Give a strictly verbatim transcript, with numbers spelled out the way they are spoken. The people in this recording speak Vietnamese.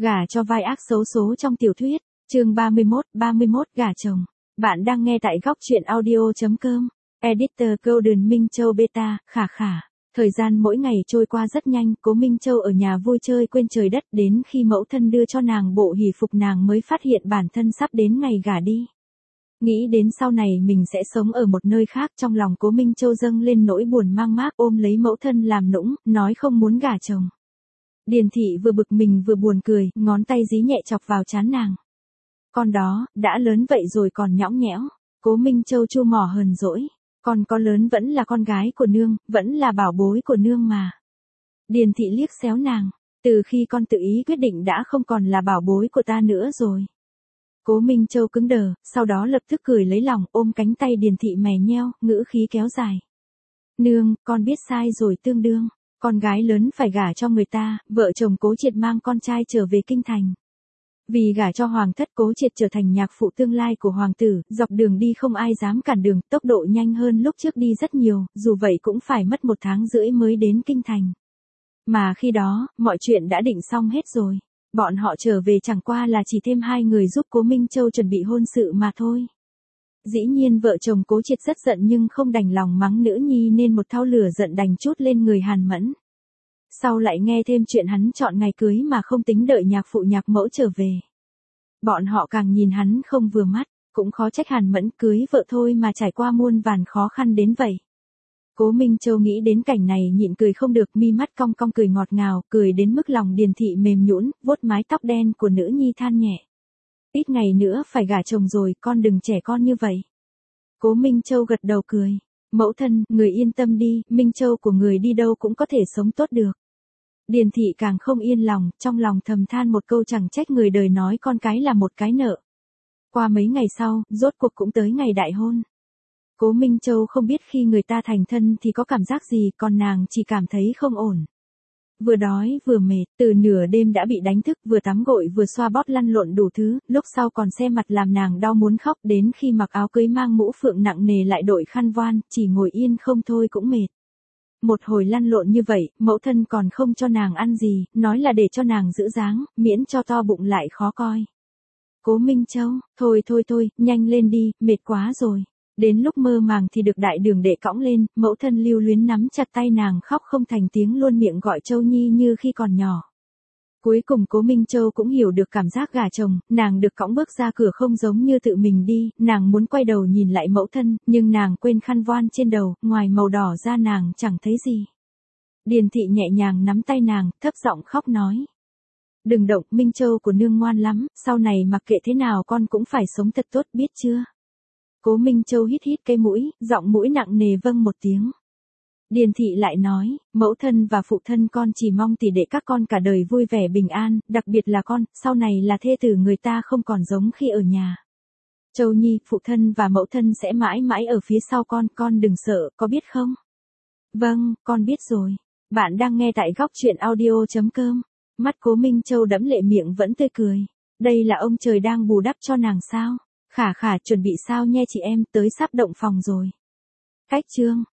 Gả cho vai ác xấu số trong tiểu thuyết, chương ba mươi mốt, ba mươi mốt gả chồng. Bạn đang nghe tại góc truyện audio.com. Editor Golden Minh Châu Beta, khả khả. Thời gian mỗi ngày trôi qua rất nhanh, Cố Minh Châu ở nhà vui chơi quên trời đất, đến khi mẫu thân đưa cho nàng bộ hỷ phục nàng mới phát hiện bản thân sắp đến ngày gả đi. Nghĩ đến sau này mình sẽ sống ở một nơi khác, trong lòng Cố Minh Châu dâng lên nỗi buồn mang mác, ôm lấy mẫu thân làm nũng, nói không muốn gả chồng. Điền thị vừa bực mình vừa buồn cười, ngón tay dí nhẹ chọc vào trán nàng. Con đó, đã lớn vậy rồi còn nhõng nhẽo. Cố Minh Châu chu mỏ hờn dỗi. Con có lớn vẫn là con gái của nương, vẫn là bảo bối của nương mà. Điền thị liếc xéo nàng. Từ khi con tự ý quyết định đã không còn là bảo bối của ta nữa rồi. Cố Minh Châu cứng đờ, sau đó lập tức cười lấy lòng, ôm cánh tay Điền thị mè nheo, ngữ khí kéo dài. Nương, con biết sai rồi tương đương. Con gái lớn phải gả cho người ta, vợ chồng Cố Triệt mang con trai trở về kinh thành. Vì gả cho hoàng thất, Cố Triệt trở thành nhạc phụ tương lai của hoàng tử, dọc đường đi không ai dám cản đường, tốc độ nhanh hơn lúc trước đi rất nhiều, dù vậy cũng phải mất một tháng rưỡi mới đến kinh thành. Mà khi đó, mọi chuyện đã định xong hết rồi. Bọn họ trở về chẳng qua là chỉ thêm hai người giúp Cố Minh Châu chuẩn bị hôn sự mà thôi. Dĩ nhiên vợ chồng Cố Triệt rất giận nhưng không đành lòng mắng nữ nhi nên một thao lửa giận đành trút lên người Hàn Mẫn. Sau lại nghe thêm chuyện hắn chọn ngày cưới mà không tính đợi nhạc phụ nhạc mẫu trở về. Bọn họ càng nhìn hắn không vừa mắt, cũng khó trách Hàn Mẫn cưới vợ thôi mà trải qua muôn vàn khó khăn đến vậy. Cố Minh Châu nghĩ đến cảnh này nhịn cười không được, mi mắt cong cong cười ngọt ngào, cười đến mức lòng Điền thị mềm nhũn, vuốt mái tóc đen của nữ nhi than nhẹ. Ít ngày nữa phải gả chồng rồi, con đừng trẻ con như vậy. Cố Minh Châu gật đầu cười. Mẫu thân, người yên tâm đi, Minh Châu của người đi đâu cũng có thể sống tốt được. Điền thị càng không yên lòng, trong lòng thầm than một câu chẳng trách người đời nói con cái là một cái nợ. Qua mấy ngày sau, rốt cuộc cũng tới ngày đại hôn. Cố Minh Châu không biết khi người ta thành thân thì có cảm giác gì, còn nàng chỉ cảm thấy không ổn. Vừa đói vừa mệt, từ nửa đêm đã bị đánh thức, vừa tắm gội vừa xoa bóp lăn lộn đủ thứ, lúc sau còn xe mặt làm nàng đau muốn khóc, đến khi mặc áo cưới mang mũ phượng nặng nề lại đội khăn voan, chỉ ngồi yên không thôi cũng mệt. Một hồi lăn lộn như vậy, mẫu thân còn không cho nàng ăn gì, nói là để cho nàng giữ dáng, miễn cho to bụng lại khó coi. Cố Minh Châu, thôi thôi thôi, nhanh lên đi, mệt quá rồi. Đến lúc mơ màng thì được đại đường đệ cõng lên, mẫu thân lưu luyến nắm chặt tay nàng khóc không thành tiếng, luôn miệng gọi Châu Nhi như khi còn nhỏ. Cuối cùng Cố Minh Châu cũng hiểu được cảm giác gả chồng, nàng được cõng bước ra cửa không giống như tự mình đi, nàng muốn quay đầu nhìn lại mẫu thân, nhưng nàng quên khăn voan trên đầu, ngoài màu đỏ ra nàng chẳng thấy gì. Điền thị nhẹ nhàng nắm tay nàng, thấp giọng khóc nói. Đừng động, Minh Châu của nương ngoan lắm, sau này mặc kệ thế nào con cũng phải sống thật tốt biết chưa. Cố Minh Châu hít hít cái mũi, giọng mũi nặng nề vâng một tiếng. Điền thị lại nói, mẫu thân và phụ thân con chỉ mong tỷ đệ các con cả đời vui vẻ bình an, đặc biệt là con, sau này là thê tử người ta không còn giống khi ở nhà. Châu Nhi, phụ thân và mẫu thân sẽ mãi mãi ở phía sau con, con đừng sợ, có biết không? Vâng, con biết rồi. Bạn đang nghe tại góc truyện audio.com. Mắt Cố Minh Châu đẫm lệ, miệng vẫn tươi cười. Đây là ông trời đang bù đắp cho nàng sao? Khả khả chuẩn bị sao nha chị em, tới sắp động phòng rồi. Cách chương.